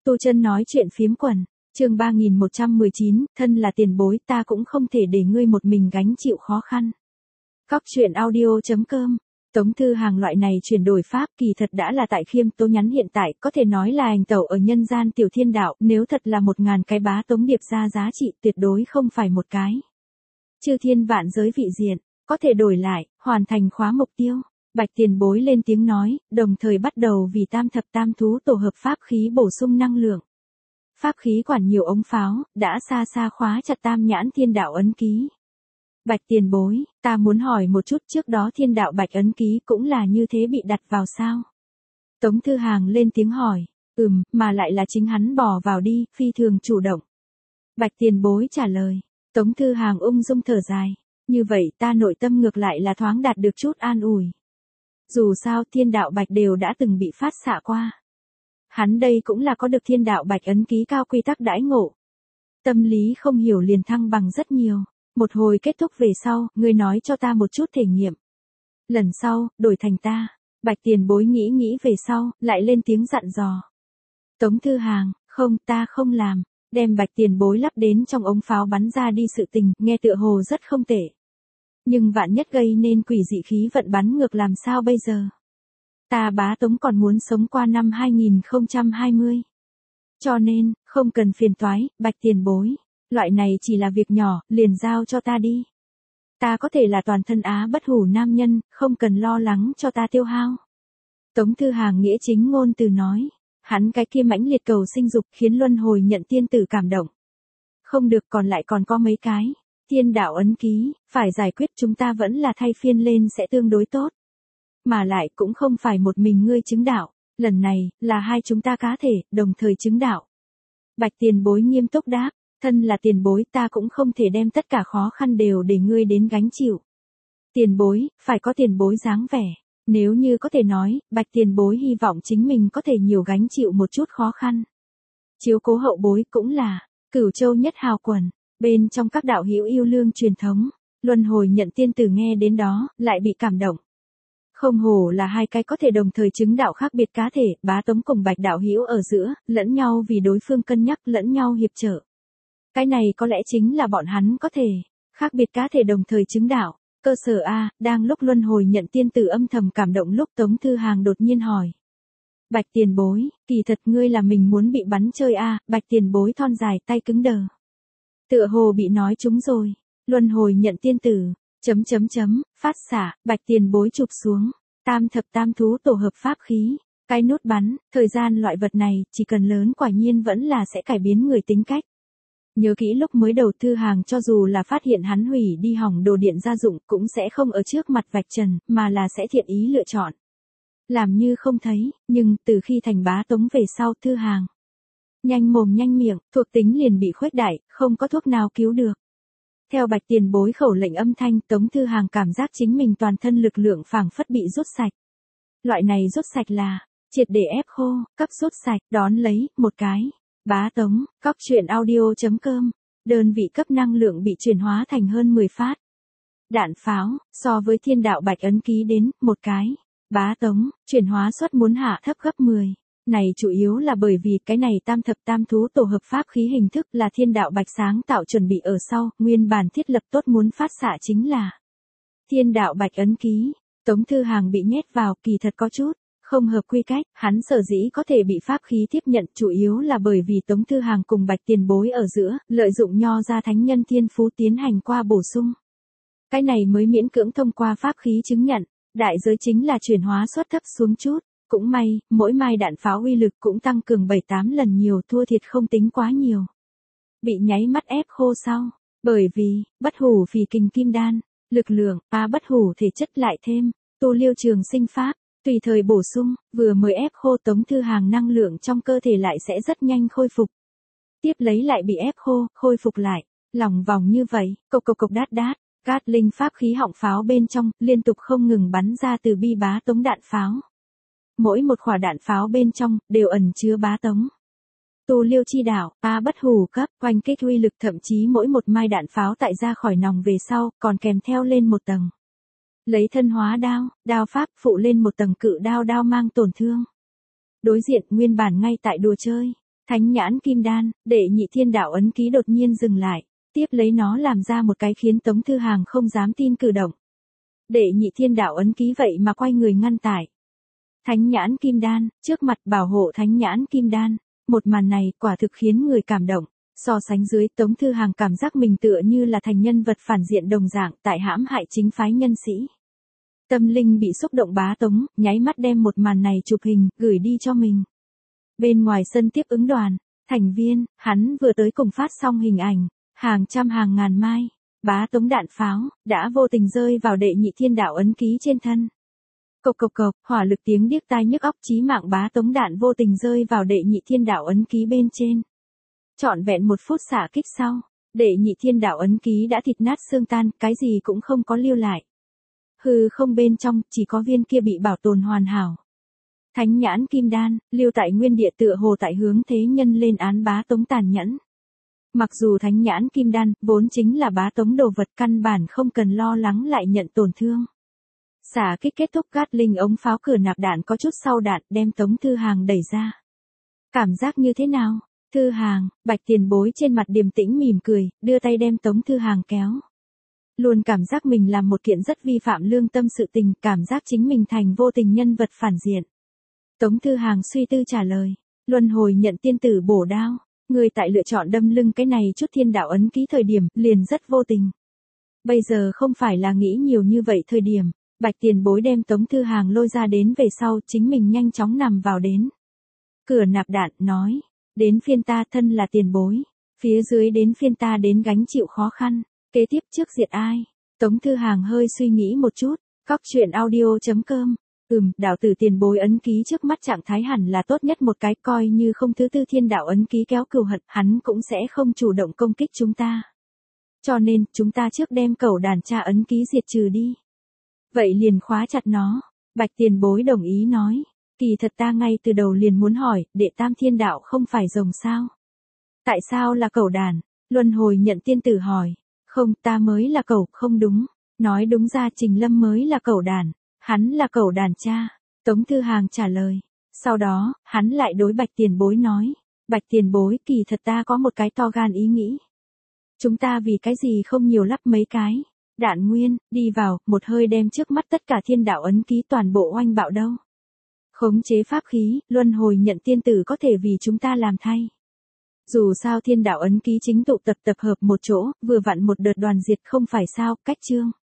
Tu Chân nói chuyện phiếm quần, chương 3119, thân là tiền bối ta cũng không thể để ngươi một mình gánh chịu khó khăn. Cóc truyện audio.com. Tống Thư Hàng loại này chuyển đổi pháp kỳ thật đã là tại Khiêm Tố Nhắn hiện tại, có thể nói là hành tẩu ở nhân gian tiểu thiên đạo, nếu thật là 1000 cái bá tống điệp ra giá trị tuyệt đối không phải một cái. Chư thiên vạn giới vị diện, có thể đổi lại, hoàn thành khóa mục tiêu. Bạch tiền bối lên tiếng nói, đồng thời bắt đầu vì tam thập tam thú tổ hợp pháp khí bổ sung năng lượng. Pháp khí quản nhiều ống pháo, đã xa xa khóa chặt tam nhãn thiên đạo ấn ký. Bạch tiền bối, ta muốn hỏi một chút, trước đó thiên đạo bạch ấn ký cũng là như thế bị đặt vào sao? Tống Thư Hàng lên tiếng hỏi, mà lại là chính hắn bỏ vào đi, phi thường chủ động. Bạch tiền bối trả lời, Tống Thư Hàng ung dung thở dài, như vậy ta nội tâm ngược lại là thoáng đạt được chút an ủi. Dù sao thiên đạo bạch đều đã từng bị phát xạ qua. Hắn đây cũng là có được thiên đạo bạch ấn ký cao quy tắc đãi ngộ. Tâm lý không hiểu liền thăng bằng rất nhiều. Một hồi kết thúc về sau, ngươi nói cho ta một chút thể nghiệm. Lần sau, đổi thành ta. Bạch tiền bối nghĩ về sau, lại lên tiếng dặn dò. Tống Thư Hàng, không, ta không làm. Đem bạch tiền bối lắp đến trong ống pháo bắn ra đi sự tình, nghe tựa hồ rất không tệ. Nhưng vạn nhất gây nên quỷ dị khí vận bắn ngược làm sao bây giờ? Ta bá tống còn muốn sống qua năm 2020. Cho nên, không cần phiền toái, bạch tiền bối. Loại này chỉ là việc nhỏ, liền giao cho ta đi. Ta có thể là toàn thân á bất hủ nam nhân, không cần lo lắng cho ta tiêu hao. Tống Thư Hàng nghĩa chính ngôn từ nói. Hắn cái kia mãnh liệt cầu sinh dục khiến luân hồi nhận tiên tử cảm động. Không được, còn lại còn có mấy cái. Thiên đạo ấn ký, phải giải quyết, chúng ta vẫn là thay phiên lên sẽ tương đối tốt. Mà lại cũng không phải một mình ngươi chứng đạo, lần này, là hai chúng ta cá thể, đồng thời chứng đạo. Bạch tiền bối nghiêm túc đáp, thân là tiền bối ta cũng không thể đem tất cả khó khăn đều để ngươi đến gánh chịu. Tiền bối, phải có tiền bối dáng vẻ. Nếu như có thể nói, bạch tiền bối hy vọng chính mình có thể nhiều gánh chịu một chút khó khăn. Chiếu cố hậu bối cũng là, Cửu Châu nhất hào quần. Bên trong các đạo hữu yêu lương truyền thống, luân hồi nhận tiên tử nghe đến đó, lại bị cảm động. Không hổ là hai cái có thể đồng thời chứng đạo khác biệt cá thể, bá tống cùng bạch đạo hữu ở giữa, lẫn nhau vì đối phương cân nhắc, lẫn nhau hiệp trợ. Cái này có lẽ chính là bọn hắn có thể, khác biệt cá thể đồng thời chứng đạo. Cơ sở A, đang lúc luân hồi nhận tiên tử âm thầm cảm động lúc Tống Thư Hàng đột nhiên hỏi. Bạch tiền bối, kỳ thật ngươi là mình muốn bị bắn chơi A, bạch tiền bối thon dài tay cứng đờ. Tựa hồ bị nói trúng rồi, luân hồi nhận tiên tử, phát xả, bạch tiền bối chụp xuống, tam thập tam thú tổ hợp pháp khí, cái nút bắn, thời gian loại vật này, chỉ cần lớn quả nhiên vẫn là sẽ cải biến người tính cách. Nhớ kỹ lúc mới đầu Thư Hàng cho dù là phát hiện hắn hủy đi hỏng đồ điện gia dụng cũng sẽ không ở trước mặt vạch trần, mà là sẽ thiện ý lựa chọn. Làm như không thấy, nhưng từ khi thành bá tống về sau Thư Hàng. Nhanh mồm nhanh miệng, thuộc tính liền bị khuếch đại, không có thuốc nào cứu được. Theo bạch tiền bối khẩu lệnh âm thanh, Tống Thư Hàng cảm giác chính mình toàn thân lực lượng phảng phất bị rút sạch. Loại này rút sạch là, triệt để ép khô, cấp rút sạch, đón lấy, một cái. Bá tống, cóc truyện audio.com, đơn vị cấp năng lượng bị chuyển hóa thành hơn 10 phát. Đạn pháo, so với thiên đạo bạch ấn ký đến, một cái. Bá tống, chuyển hóa suất muốn hạ thấp gấp 10. Này chủ yếu là bởi vì cái này tam thập tam thú tổ hợp pháp khí hình thức là thiên đạo bạch sáng tạo chuẩn bị ở sau, nguyên bản thiết lập tốt muốn phát xạ chính là thiên đạo bạch ấn ký. Tống Thư Hàng bị nhét vào, kỳ thật có chút không hợp quy cách, hắn sở dĩ có thể bị pháp khí tiếp nhận chủ yếu là bởi vì Tống Thư Hàng cùng bạch tiền bối ở giữa, lợi dụng nho ra thánh nhân thiên phú tiến hành qua bổ sung. Cái này mới miễn cưỡng thông qua pháp khí chứng nhận, đại giới chính là chuyển hóa suất thấp xuống chút. Cũng may, mỗi mai đạn pháo uy lực cũng tăng cường 7-8 lần nhiều, thua thiệt không tính quá nhiều. Bị nháy mắt ép khô sau, bởi vì, bất hủ phì kình kim đan, lực lượng, bất hủ thể chất lại thêm, tu liêu trường sinh pháp, tùy thời bổ sung, vừa mới ép khô Tống Thư Hàng năng lượng trong cơ thể lại sẽ rất nhanh khôi phục. Tiếp lấy lại bị ép khô, khôi phục lại, lòng vòng như vậy, cộc đát đát, cát linh pháp khí họng pháo bên trong, liên tục không ngừng bắn ra từ bi bá tống đạn pháo. Mỗi một quả đạn pháo bên trong, đều ẩn chứa bá tống. Tu liêu chi đạo, bất hủ cấp, oanh kích uy lực thậm chí mỗi một mai đạn pháo tại ra khỏi nòng về sau, còn kèm theo lên một tầng. Lấy thân hóa đao, đao pháp phụ lên một tầng cự đao mang tổn thương. Đối diện nguyên bản ngay tại đùa chơi. Thánh nhãn kim đan, đệ nhị thiên đạo ấn ký đột nhiên dừng lại, tiếp lấy nó làm ra một cái khiến Tống Thư Hàng không dám tin cử động. Đệ nhị thiên đạo ấn ký vậy mà quay người ngăn tải. Thánh nhãn kim đan, trước mặt bảo hộ thánh nhãn kim đan, một màn này quả thực khiến người cảm động. So sánh dưới, Tống Thư Hàng cảm giác mình tựa như là thành nhân vật phản diện đồng dạng tại hãm hại chính phái nhân sĩ. Tâm linh bị xúc động bá Tống, nháy mắt đem một màn này chụp hình, gửi đi cho mình. Bên ngoài sân tiếp ứng đoàn, thành viên, hắn vừa tới cùng phát xong hình ảnh, hàng trăm hàng ngàn mai, bá Tống đạn pháo, đã vô tình rơi vào đệ nhị thiên đạo ấn ký trên thân. Cộc cộc cộc, hỏa lực tiếng điếc tai nhức óc chí mạng bá Tống đạn vô tình rơi vào đệ nhị thiên đạo ấn ký bên trên. Trọn vẹn 1 phút xạ kích sau, đệ nhị thiên đạo ấn ký đã thịt nát xương tan, cái gì cũng không có lưu lại. Hư không bên trong, chỉ có viên kia bị bảo tồn hoàn hảo. Thánh nhãn kim đan, lưu tại nguyên địa tựa hồ tại hướng thế nhân lên án bá Tống tàn nhẫn. Mặc dù thánh nhãn kim đan, vốn chính là bá Tống đồ vật căn bản không cần lo lắng lại nhận tổn thương. Xả kích kết thúc Gatling ống pháo cửa nạp đạn có chút sau đạn đem Tống Thư Hàng đẩy ra. Cảm giác như thế nào? Thư Hàng, Bạch Tiền Bối trên mặt điềm tĩnh mỉm cười, đưa tay đem Tống Thư Hàng kéo. Luôn cảm giác mình làm một kiện rất vi phạm lương tâm sự tình, cảm giác chính mình thành vô tình nhân vật phản diện. Tống Thư Hàng suy tư trả lời, luân hồi nhận tiên tử bổ đao, người tại lựa chọn đâm lưng cái này chút thiên đạo ấn ký thời điểm, liền rất vô tình. Bây giờ không phải là nghĩ nhiều như vậy thời điểm, Bạch Tiền Bối đem Tống Thư Hàng lôi ra đến về sau chính mình nhanh chóng nằm vào đến. Cửa nạp đạn nói, đến phiên ta thân là tiền bối, phía dưới đến phiên ta đến gánh chịu khó khăn, kế tiếp trước diệt ai. Tống Thư Hàng hơi suy nghĩ một chút, Cóc truyện audio.com. Đạo tử tiền bối ấn ký trước mắt trạng thái hẳn là tốt nhất một cái, coi như không thứ tư thiên đạo ấn ký kéo cừu hận, hắn cũng sẽ không chủ động công kích chúng ta. Cho nên, chúng ta trước đem cẩu đàn cha ấn ký diệt trừ đi. Vậy liền khóa chặt nó. Bạch Tiền Bối đồng ý nói. Kỳ thật ta ngay từ đầu liền muốn hỏi, đệ tam thiên đạo không phải rồng sao? Tại sao là cẩu đàn? Luân hồi nhận tiên tử hỏi. Không, ta mới là cẩu, không đúng. Nói đúng ra Trình Lâm mới là cẩu đàn. Hắn là cẩu đàn cha. Tống Thư Hàng trả lời. Sau đó, hắn lại đối Bạch Tiền Bối nói. Bạch Tiền Bối, kỳ thật ta có một cái to gan ý nghĩ. Chúng ta vì cái gì không nhiều lắp mấy cái đạn nguyên, đi vào, một hơi đem trước mắt tất cả thiên đạo ấn ký toàn bộ oanh bạo đâu. Khống chế pháp khí, luân hồi nhận tiên tử có thể vì chúng ta làm thay. Dù sao thiên đạo ấn ký chính tụ tập hợp một chỗ, vừa vặn một đợt đoàn diệt không phải sao, cách chương.